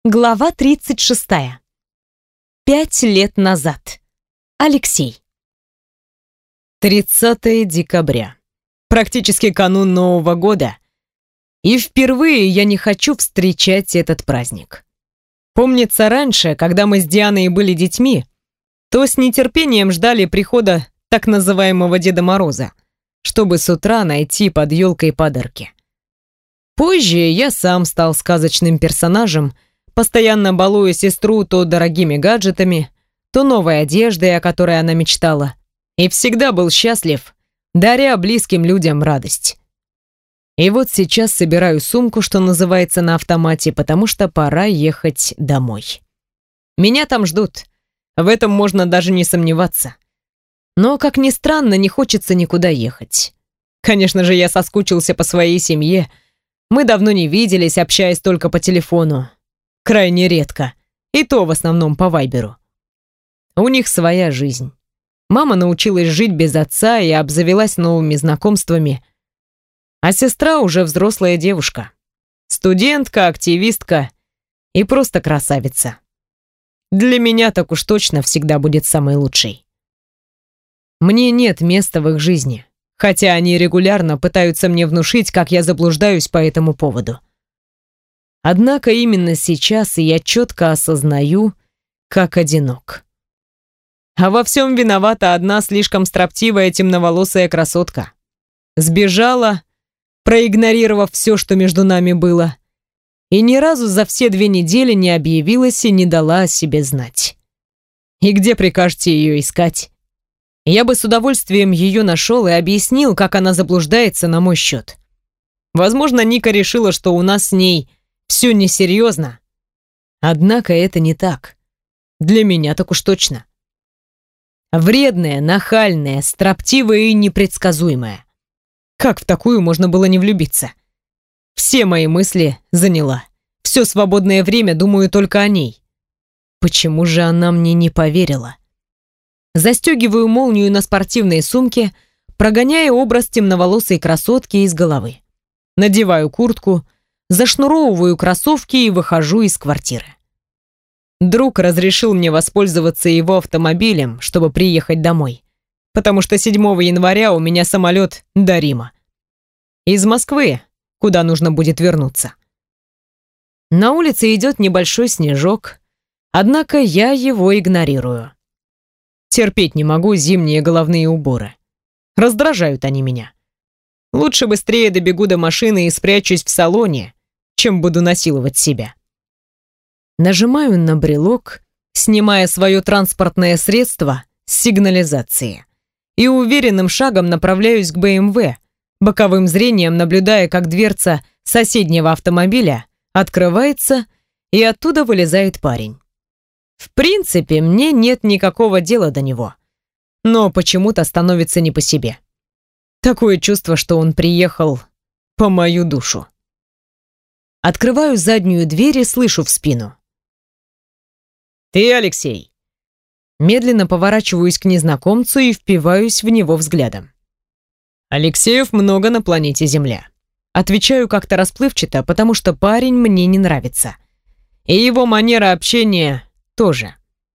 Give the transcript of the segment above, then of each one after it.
Глава 36. 5 лет назад. Алексей. 30 декабря. Практически канун Нового года. И впервые я не хочу встречать этот праздник. Помнится, раньше, когда мы с Дианой были детьми, то с нетерпением ждали прихода так называемого Деда Мороза, чтобы с утра найти под елкой подарки. Позже я сам стал сказочным персонажем, постоянно балуя сестру то дорогими гаджетами, то новой одеждой, о которой она мечтала, и всегда был счастлив, даря близким людям радость. И вот сейчас собираю сумку, что называется, на автомате, потому что пора ехать домой. Меня там ждут, в этом можно даже не сомневаться. Но, как ни странно, не хочется никуда ехать. Конечно же, я соскучился по своей семье, мы давно не виделись, общаясь только по телефону. Крайне редко. И то в основном по вайберу. У них своя жизнь. Мама научилась жить без отца и обзавелась новыми знакомствами. А сестра уже взрослая девушка. Студентка, активистка и просто красавица. Для меня так уж точно всегда будет самой лучшей. Мне нет места в их жизни, хотя они регулярно пытаются мне внушить, как я заблуждаюсь по этому поводу. Однако именно сейчас я четко осознаю, как одинок. А во всем виновата одна слишком строптивая темноволосая красотка. Сбежала, проигнорировав все, что между нами было, и ни разу за все 2 недели не объявилась и не дала о себе знать. И где прикажете ее искать? Я бы с удовольствием ее нашел и объяснил, как она заблуждается на мой счет. Возможно, Ника решила, что у нас с ней все несерьезно. Однако это не так. Для меня так уж точно. Вредная, нахальная, строптивая и непредсказуемая. Как в такую можно было не влюбиться? Все мои мысли заняла. Все свободное время думаю только о ней. Почему же она мне не поверила? Застегиваю молнию на спортивной сумке, прогоняя образ темноволосой красотки из головы. Надеваю куртку, зашнуровываю кроссовки и выхожу из квартиры. Друг разрешил мне воспользоваться его автомобилем, чтобы приехать домой, потому что 7 января у меня самолет до Рима. Из Москвы, куда нужно будет вернуться. На улице идет небольшой снежок, однако я его игнорирую. Терпеть не могу зимние головные уборы. Раздражают они меня. Лучше быстрее добегу до машины и спрячусь в салоне, чем буду насиловать себя. Нажимаю на брелок, снимая свое транспортное средство с сигнализации, и уверенным шагом направляюсь к БМВ, боковым зрением наблюдая, как дверца соседнего автомобиля открывается, и оттуда вылезает парень. В принципе, мне нет никакого дела до него, но почему-то становится не по себе. Такое чувство, что он приехал по мою душу. Открываю заднюю дверь и слышу в спину: «Ты, Алексей!» Медленно поворачиваюсь к незнакомцу и впиваюсь в него взглядом. «Алексеев много на планете Земля». Отвечаю как-то расплывчато, потому что парень мне не нравится. И его манера общения тоже.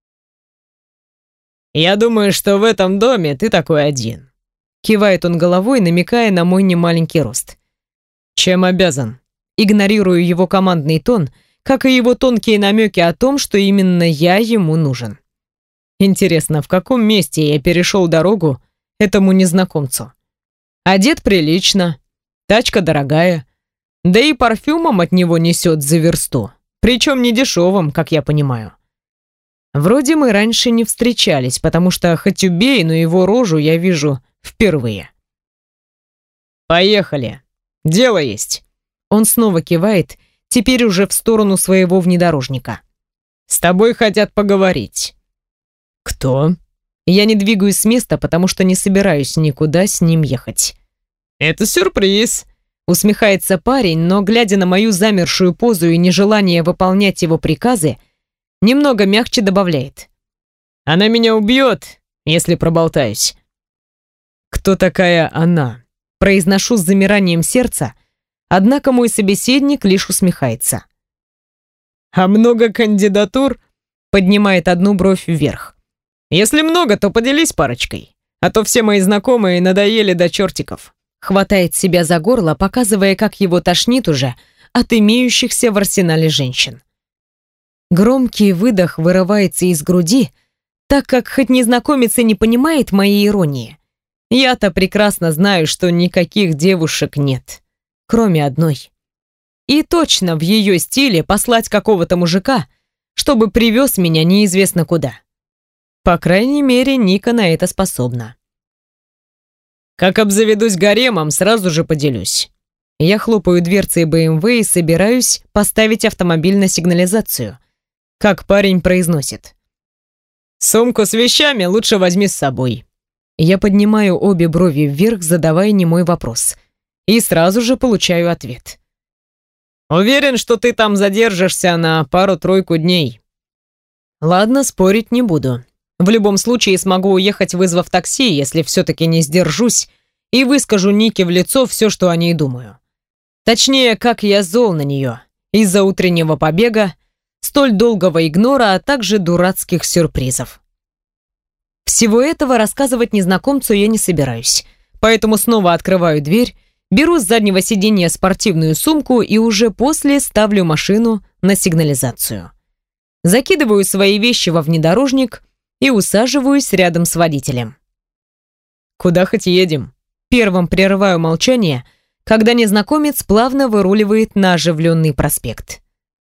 «Я думаю, что в этом доме ты такой один», — кивает он головой, намекая на мой немаленький рост. «Чем обязан?» Игнорирую его командный тон, как и его тонкие намеки о том, что именно я ему нужен. Интересно, в каком месте я перешел дорогу этому незнакомцу? Одет прилично, тачка дорогая, да и парфюмом от него несет за версту, причем не дешевым, как я понимаю. Вроде мы раньше не встречались, потому что хоть убей, но его рожу я вижу впервые. «Поехали, дело есть». Он снова кивает, теперь уже в сторону своего внедорожника. «С тобой хотят поговорить». «Кто?» Я не двигаюсь с места, потому что не собираюсь никуда с ним ехать. «Это сюрприз», — усмехается парень, но, глядя на мою замершую позу и нежелание выполнять его приказы, немного мягче добавляет: «Она меня убьет, если проболтаюсь». «Кто такая она?» Произношу с замиранием сердца, однако мой собеседник лишь усмехается. А много кандидатур? Поднимает одну бровь вверх. Если много, то поделись парочкой. А то все мои знакомые надоели до чертиков. Хватает себя за горло, показывая, как его тошнит уже от имеющихся в арсенале женщин. Громкий выдох вырывается из груди, так как хоть незнакомец и не понимает моей иронии, я-то прекрасно знаю, что никаких девушек нет, кроме одной. И точно в ее стиле послать какого-то мужика, чтобы привез меня неизвестно куда. По крайней мере, Ника на это способна. Как обзаведусь гаремом, сразу же поделюсь. Я хлопаю дверцей BMW и собираюсь поставить автомобиль на сигнализацию. Как парень произносит: «Сумку с вещами лучше возьми с собой». Я поднимаю обе брови вверх, задавая немой вопрос. И сразу же получаю ответ. «Уверен, что ты там задержишься на пару-тройку дней». Ладно, спорить не буду. В любом случае смогу уехать, вызвав такси, если все-таки не сдержусь и выскажу Нике в лицо все, что о ней думаю. Точнее, как я зол на нее из-за утреннего побега, столь долгого игнора, а также дурацких сюрпризов. Всего этого рассказывать незнакомцу я не собираюсь, поэтому снова открываю дверь, беру с заднего сиденья спортивную сумку и уже после ставлю машину на сигнализацию. Закидываю свои вещи во внедорожник и усаживаюсь рядом с водителем. «Куда хоть едем?» Первым прерываю молчание, когда незнакомец плавно выруливает на оживленный проспект.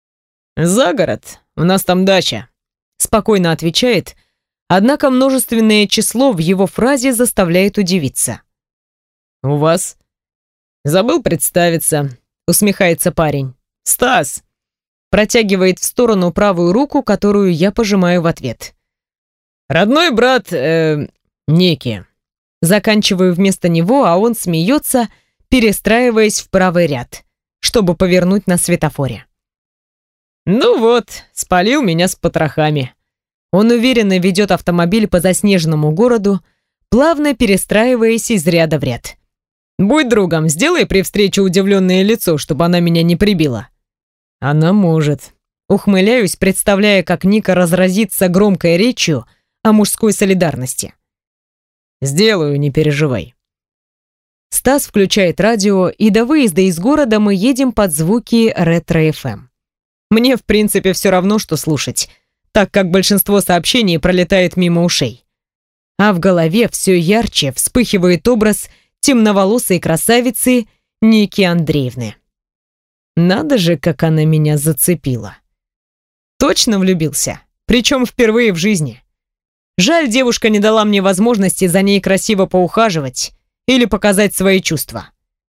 «За город, у нас там дача», — спокойно отвечает, однако множественное число в его фразе заставляет удивиться. «У вас?» «Забыл представиться», — усмехается парень. «Стас!» Протягивает в сторону правую руку, которую я пожимаю в ответ. «Родной брат, Ники». Заканчиваю вместо него, а он смеется, перестраиваясь в правый ряд, чтобы повернуть на светофоре. «Ну вот, спалил меня с потрохами». Он уверенно ведет автомобиль по заснеженному городу, плавно перестраиваясь из ряда в ряд. «Будь другом, сделай при встрече удивленное лицо, чтобы она меня не прибила». «Она может». Ухмыляюсь, представляя, как Ника разразится громкой речью о мужской солидарности. «Сделаю, не переживай». Стас включает радио, и до выезда из города мы едем под звуки ретро-ФМ. Мне, в принципе, все равно, что слушать, так как большинство сообщений пролетает мимо ушей. А в голове все ярче вспыхивает образ темноволосой красавицы Ники Андреевны. Надо же, как она меня зацепила. Точно влюбился, причем впервые в жизни. Жаль, девушка не дала мне возможности за ней красиво поухаживать или показать свои чувства.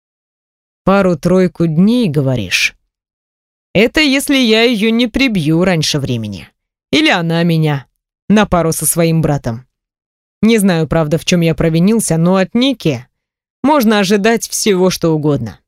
Пару-тройку дней, говоришь? Это если я ее не прибью раньше времени. Или она меня, на пару со своим братом. Не знаю, правда, в чем я провинился, но от Ники можно ожидать всего, что угодно.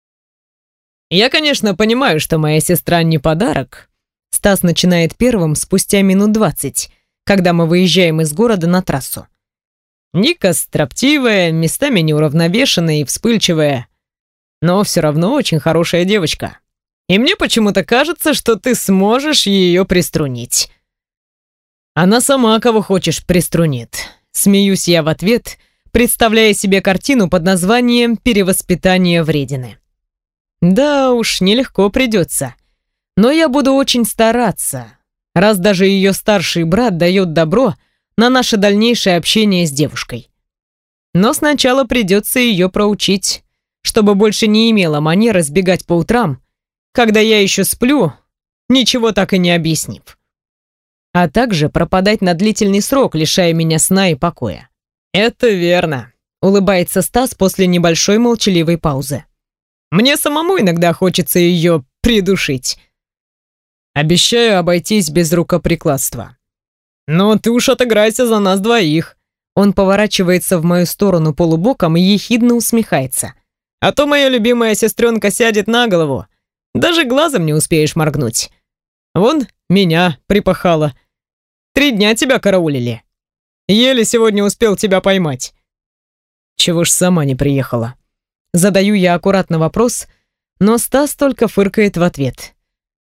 Я, конечно, понимаю, что моя сестра не подарок. Стас начинает первым спустя минут 20, когда мы выезжаем из города на трассу. Ника строптивая, местами неуравновешенная и вспыльчивая, но все равно очень хорошая девочка. И мне почему-то кажется, что ты сможешь ее приструнить. Она сама кого хочешь приструнит. Смеюсь я в ответ, представляя себе картину под названием «Перевоспитание вредины». Да уж, нелегко придется. Но я буду очень стараться, раз даже ее старший брат дает добро на наше дальнейшее общение с девушкой. Но сначала придется ее проучить, чтобы больше не имела манеры сбегать по утрам, когда я еще сплю, ничего так и не объяснив. А также пропадать на длительный срок, лишая меня сна и покоя. «Это верно», — улыбается Стас после небольшой молчаливой паузы. «Мне самому иногда хочется ее придушить. Обещаю обойтись без рукоприкладства. Но ты уж отыграйся за нас двоих». Он поворачивается в мою сторону полубоком и ехидно усмехается. «А то моя любимая сестренка сядет на голову. Даже глазом не успеешь моргнуть. Вон меня припахала. 3 дня тебя караулили. Еле сегодня успел тебя поймать. Чего ж сама не приехала?» Задаю я аккуратно вопрос, но Стас только фыркает в ответ.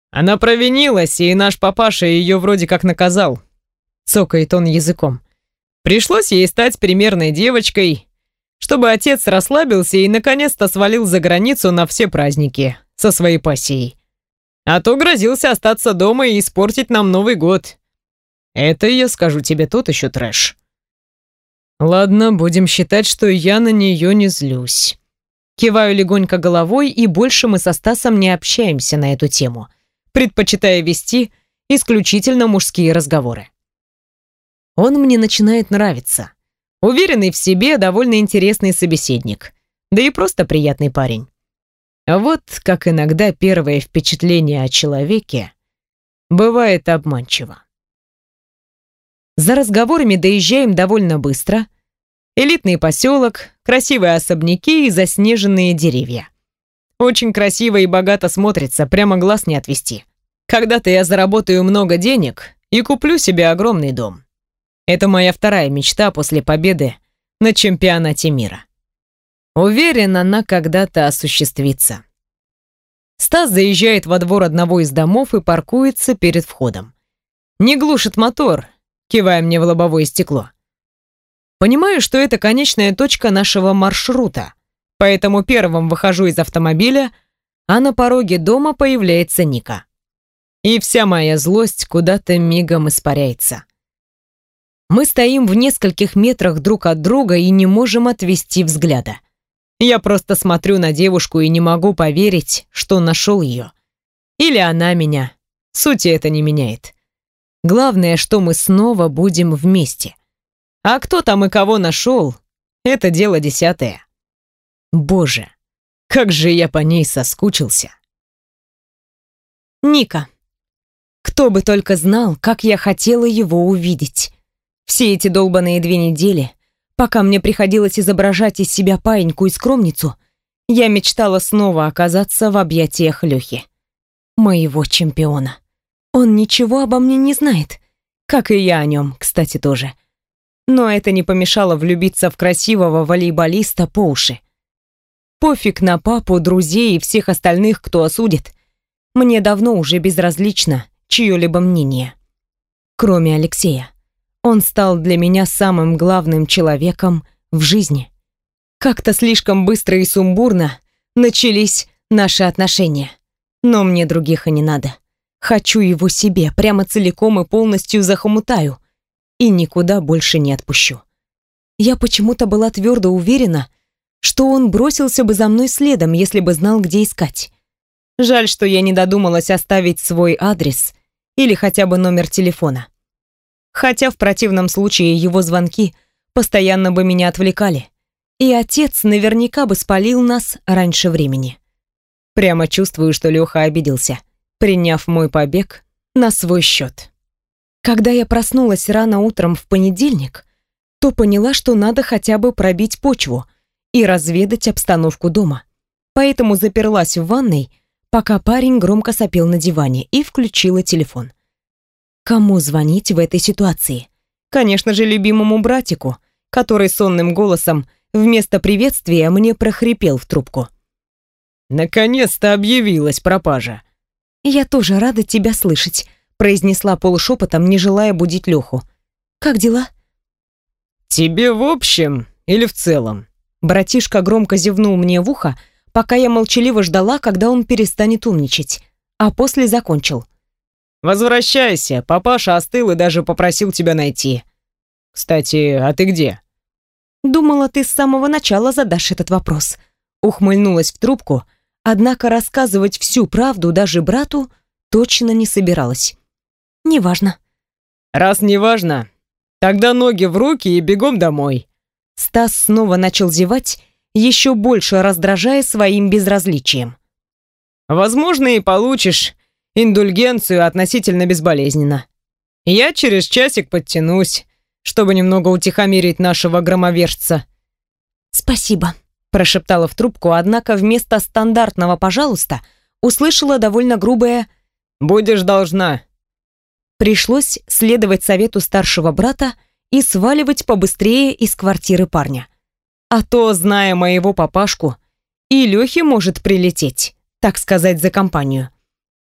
Она провинилась, и наш папаша ее вроде как наказал. Цокает он языком. Пришлось ей стать примерной девочкой, чтобы отец расслабился и наконец-то свалил за границу на все праздники со своей пассией. А то грозился остаться дома и испортить нам Новый год. Это, я скажу тебе, тот еще трэш. Ладно, будем считать, что я на нее не злюсь. Киваю легонько головой, и больше мы со Стасом не общаемся на эту тему, предпочитая вести исключительно мужские разговоры. Он мне начинает нравиться. Уверенный в себе, довольно интересный собеседник. Да и просто приятный парень. А вот как иногда первое впечатление о человеке бывает обманчиво. За разговорами доезжаем довольно быстро. Элитный поселок, красивые особняки и заснеженные деревья. Очень красиво и богато смотрится, прямо глаз не отвести. Когда-то я заработаю много денег и куплю себе огромный дом. Это моя вторая мечта после победы на чемпионате мира. Уверен, она когда-то осуществится. Стас заезжает во двор одного из домов и паркуется перед входом. Не глушит мотор, кивая мне в лобовое стекло. Понимаю, что это конечная точка нашего маршрута, поэтому первым выхожу из автомобиля, а на пороге дома появляется Ника. И вся моя злость куда-то мигом испаряется. Мы стоим в нескольких метрах друг от друга и не можем отвести взгляда. Я просто смотрю на девушку и не могу поверить, что нашел ее. Или она меня. Сути это не меняет. Главное, что мы снова будем вместе. А кто там и кого нашел, это дело десятое. Боже, как же я по ней соскучился. Ника. Кто бы только знал, как я хотела его увидеть. Все эти долбаные 2 недели, пока мне приходилось изображать из себя паиньку и скромницу, я мечтала снова оказаться в объятиях Лёхи. Моего чемпиона. Он ничего обо мне не знает, как и я о нем, кстати, тоже. Но это не помешало влюбиться в красивого волейболиста по уши. Пофиг на папу, друзей и всех остальных, кто осудит. Мне давно уже безразлично чье-либо мнение. Кроме Алексея. Он стал для меня самым главным человеком в жизни. Как-то слишком быстро и сумбурно начались наши отношения. Но мне других и не надо. Хочу его себе, прямо целиком и полностью захомутаю. И никуда больше не отпущу. Я почему-то была твердо уверена, что он бросился бы за мной следом, если бы знал, где искать. Жаль, что я не додумалась оставить свой адрес или хотя бы номер телефона. Хотя в противном случае его звонки постоянно бы меня отвлекали, и отец наверняка бы спалил нас раньше времени. Прямо чувствую, что Леха обиделся, приняв мой побег на свой счет. Когда я проснулась рано утром в понедельник, то поняла, что надо хотя бы пробить почву и разведать обстановку дома. Поэтому заперлась в ванной, пока парень громко сопел на диване, и включила телефон. Кому звонить в этой ситуации? Конечно же, любимому братику, который сонным голосом вместо приветствия мне прохрипел в трубку. «Наконец-то объявилась пропажа». «Я тоже рада тебя слышать», произнесла полушепотом, не желая будить Леху. «Как дела?» «Тебе в общем или в целом?» Братишка громко зевнул мне в ухо, пока я молчаливо ждала, когда он перестанет умничать, а после закончил. «Возвращайся, папаша остыл и даже попросил тебя найти. Кстати, а ты где?» «Думала, ты с самого начала задашь этот вопрос», ухмыльнулась в трубку, однако рассказывать всю правду даже брату точно не собиралась. «Неважно». «Раз неважно, тогда ноги в руки и бегом домой». Стас снова начал зевать, еще больше раздражая своим безразличием. «Возможно, и получишь индульгенцию относительно безболезненно. Я через часик подтянусь, чтобы немного утихомирить нашего громовержца». «Спасибо», прошептала в трубку, однако вместо стандартного «пожалуйста» услышала довольно грубое «будешь должна». Пришлось следовать совету старшего брата и сваливать побыстрее из квартиры парня. А то, зная моего папашку, и Лёхе может прилететь, так сказать, за компанию.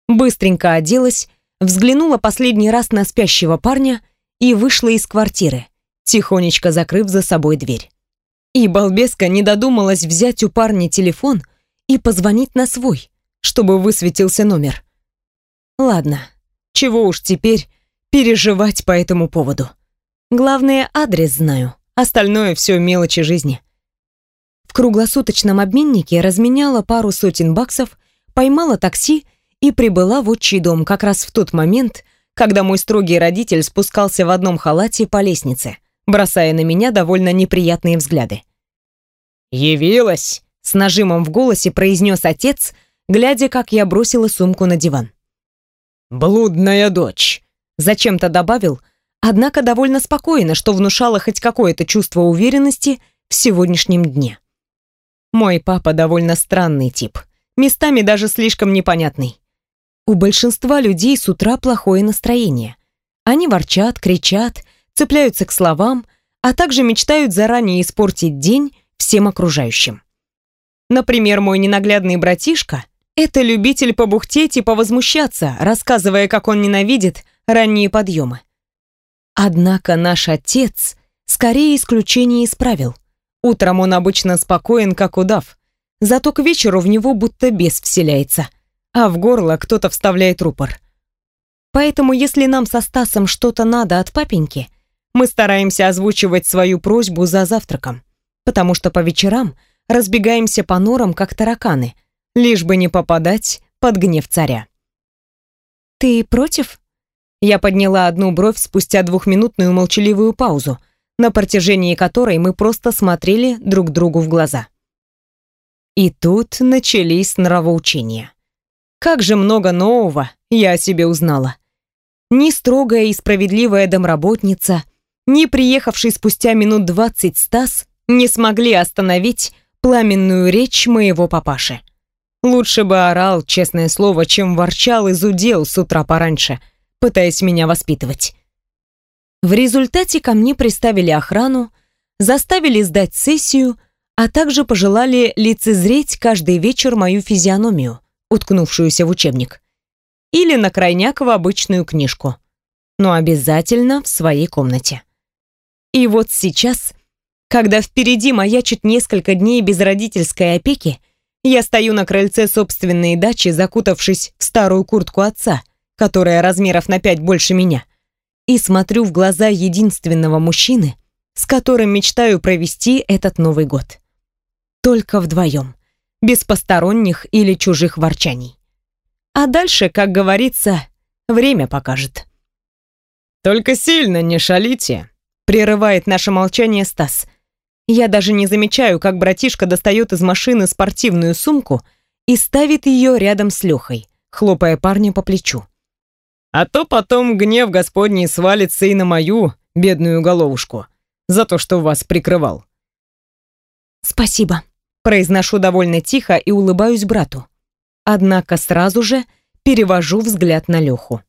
Быстренько оделась, взглянула последний раз на спящего парня и вышла из квартиры, тихонечко закрыв за собой дверь. И балбеска не додумалась взять у парня телефон и позвонить на свой, чтобы высветился номер. Ладно, чего уж теперь переживать по этому поводу. Главное, адрес знаю, остальное все мелочи жизни. В круглосуточном обменнике разменяла пару сотен баксов, поймала такси и прибыла в отчий дом как раз в тот момент, когда мой строгий родитель спускался в одном халате по лестнице, бросая на меня довольно неприятные взгляды. «Явилась!» — с нажимом в голосе произнес отец, глядя, как я бросила сумку на диван. «Блудная дочь!» — зачем-то добавил, однако довольно спокойно, что внушало хоть какое-то чувство уверенности в сегодняшнем дне. Мой папа довольно странный тип, местами даже слишком непонятный. У большинства людей с утра плохое настроение. Они ворчат, кричат, цепляются к словам, а также мечтают заранее испортить день всем окружающим. Например, мой ненаглядный братишка — это любитель побухтеть и повозмущаться, рассказывая, как он ненавидит ранние подъемы. Однако наш отец скорее исключение из правил. Утром он обычно спокоен, как удав, зато к вечеру в него будто бес вселяется, а в горло кто-то вставляет рупор. Поэтому, если нам со Стасом что-то надо от папеньки, мы стараемся озвучивать свою просьбу за завтраком, потому что по вечерам разбегаемся по норам, как тараканы, лишь бы не попадать под гнев царя. «Ты против?» Я подняла одну бровь спустя 2-минутную молчаливую паузу, на протяжении которой мы просто смотрели друг другу в глаза. И тут начались нравоучения. Как же много нового я о себе узнала. Ни строгая и справедливая домработница, ни приехавший спустя минут 20 Стас не смогли остановить пламенную речь моего папаши. Лучше бы орал, честное слово, чем ворчал и зудел с утра пораньше, пытаясь меня воспитывать. В результате ко мне приставили охрану, заставили сдать сессию, а также пожелали лицезреть каждый вечер мою физиономию, уткнувшуюся в учебник, или на крайняк в обычную книжку, но обязательно в своей комнате. И вот сейчас, когда впереди маячит несколько дней без родительской опеки, я стою на крыльце собственной дачи, закутавшись в старую куртку отца, которая размеров на 5 больше меня, и смотрю в глаза единственного мужчины, с которым мечтаю провести этот Новый год. Только вдвоем, без посторонних или чужих ворчаний. А дальше, как говорится, время покажет. «Только сильно не шалите», — прерывает наше молчание Стас. Я даже не замечаю, как братишка достает из машины спортивную сумку и ставит ее рядом с Лехой, хлопая парня по плечу. «А то потом гнев Господний свалится и на мою бедную головушку за то, что вас прикрывал». «Спасибо», — произношу довольно тихо и улыбаюсь брату. Однако сразу же перевожу взгляд на Леху.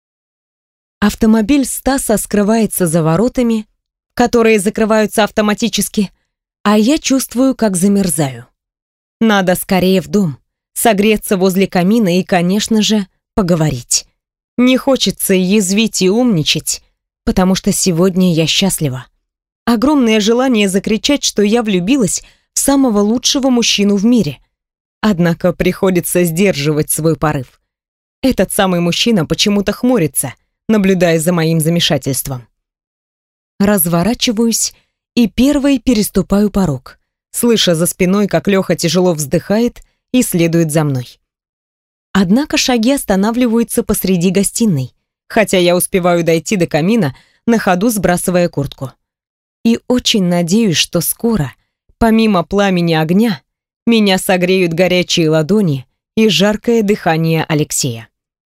Автомобиль Стаса скрывается за воротами, которые закрываются автоматически, а я чувствую, как замерзаю. Надо скорее в дом, согреться возле камина и, конечно же, поговорить. Не хочется язвить и умничать, потому что сегодня я счастлива. Огромное желание закричать, что я влюбилась в самого лучшего мужчину в мире. Однако приходится сдерживать свой порыв. Этот самый мужчина почему-то хмурится, наблюдая за моим замешательством. Разворачиваюсь и первой переступаю порог, слыша за спиной, как Леха тяжело вздыхает и следует за мной. Однако шаги останавливаются посреди гостиной, хотя я успеваю дойти до камина, на ходу сбрасывая куртку. И очень надеюсь, что скоро, помимо пламени огня, меня согреют горячие ладони и жаркое дыхание Алексея.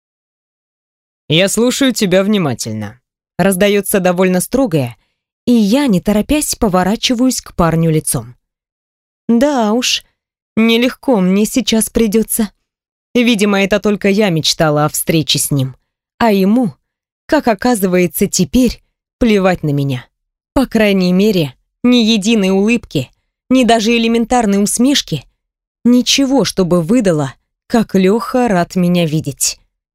«Я слушаю тебя внимательно», — раздается довольно строгое, и я, не торопясь, поворачиваюсь к парню лицом. Да уж, нелегко мне сейчас придется. Видимо, это только я мечтала о встрече с ним, а ему, как оказывается теперь, плевать на меня. По крайней мере, ни единой улыбки, ни даже элементарной усмешки, ничего, чтобы выдало, как Леха рад меня видеть.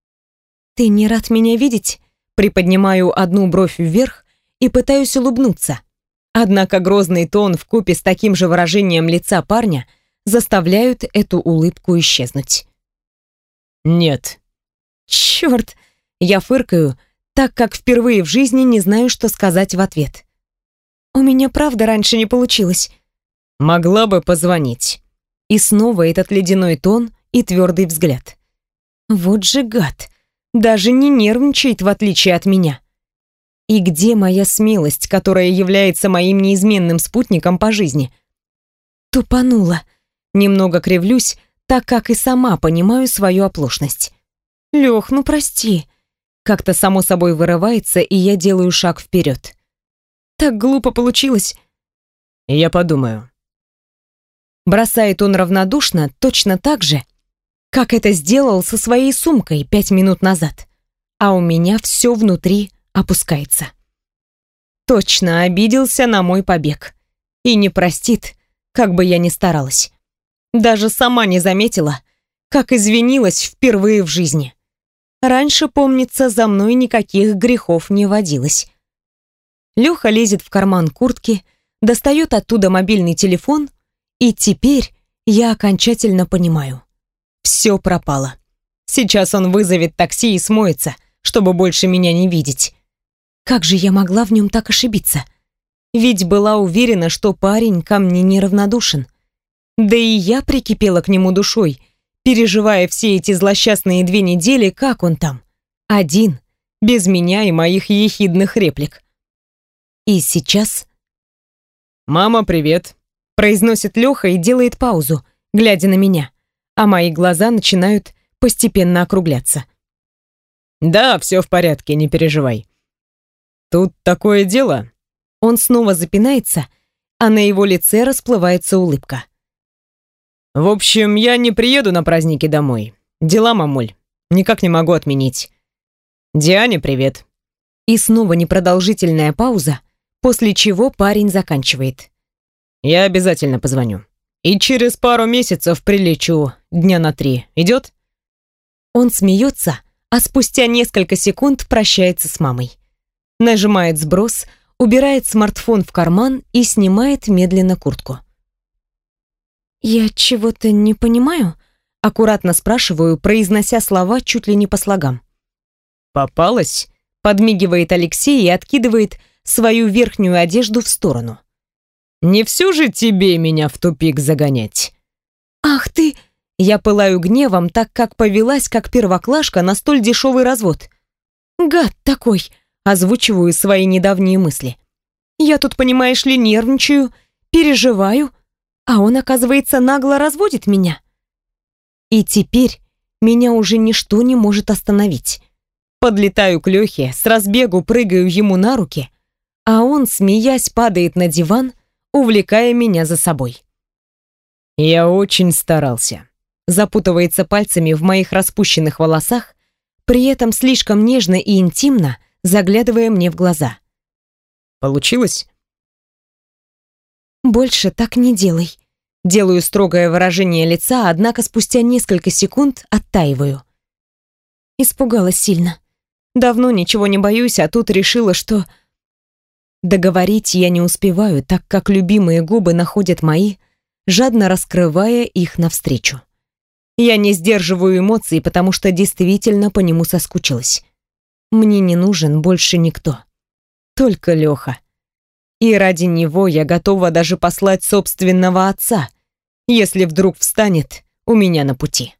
«Ты не рад меня видеть?» Приподнимаю одну бровь вверх и пытаюсь улыбнуться. Однако грозный тон вкупе с таким же выражением лица парня заставляют эту улыбку исчезнуть. «Нет». «Черт!» Я фыркаю, так как впервые в жизни не знаю, что сказать в ответ. «У меня правда раньше не получилось». «Могла бы позвонить». И снова этот ледяной тон и твердый взгляд. Вот же гад. Даже не нервничает, в отличие от меня. И где моя смелость, которая является моим неизменным спутником по жизни? Тупанула. Немного кривлюсь, так как и сама понимаю свою оплошность. «Лёх, ну прости». Как-то само собой вырывается, и я делаю шаг вперед. Так глупо получилось. «Я подумаю». Бросает он равнодушно, точно так же, как это сделал со своей сумкой 5 минут назад. А у меня все внутри опускается. Точно обиделся на мой побег. И не простит, как бы я ни старалась. Даже сама не заметила, как извинилась впервые в жизни. Раньше, помнится, за мной никаких грехов не водилось. Лёха лезет в карман куртки, достает оттуда мобильный телефон, и теперь я окончательно понимаю. Все пропало. Сейчас он вызовет такси и смоется, чтобы больше меня не видеть. Как же я могла в нем так ошибиться? Ведь была уверена, что парень ко мне неравнодушен. Да и я прикипела к нему душой, переживая все эти злосчастные 2 недели, как он там. Один, без меня и моих ехидных реплик. И сейчас... «Мама, привет», — произносит Лёха и делает паузу, глядя на меня, а мои глаза начинают постепенно округляться. «Да, все в порядке, не переживай. Тут такое дело». Он снова запинается, а на его лице расплывается улыбка. «В общем, я не приеду на праздники домой. Дела, мамуль. Никак не могу отменить. Диане привет». И снова непродолжительная пауза, после чего парень заканчивает. «Я обязательно позвоню. И через пару месяцев прилечу дня на 3. Идет?» Он смеется, а спустя несколько секунд прощается с мамой. Нажимает сброс, убирает смартфон в карман и снимает медленно куртку. «Я чего-то не понимаю?» — аккуратно спрашиваю, произнося слова чуть ли не по слогам. «Попалась?» — подмигивает Алексей и откидывает свою верхнюю одежду в сторону. «Не все же тебе меня в тупик загонять?» «Ах ты!» Я пылаю гневом, так как повелась, как первоклашка, на столь дешевый развод. «Гад такой!» — озвучиваю свои недавние мысли. «Я тут, понимаешь ли, нервничаю, переживаю, а он, оказывается, нагло разводит меня. И теперь меня уже ничто не может остановить. Подлетаю к Лёхе, с разбегу прыгаю ему на руки, а он, смеясь, падает на диван, увлекая меня за собой. «Я очень старался», запутывается пальцами в моих распущенных волосах, при этом слишком нежно и интимно заглядывая мне в глаза. «Получилось?» «Больше так не делай». Делаю строгое выражение лица, однако спустя несколько секунд оттаиваю. Испугалась сильно. Давно ничего не боюсь, а тут решила, что... Договорить я не успеваю, так как любимые губы находят мои, жадно раскрывая их навстречу. Я не сдерживаю эмоций, потому что действительно по нему соскучилась. Мне не нужен больше никто. Только Лёха. И ради него я готова даже послать собственного отца, если вдруг встанет у меня на пути.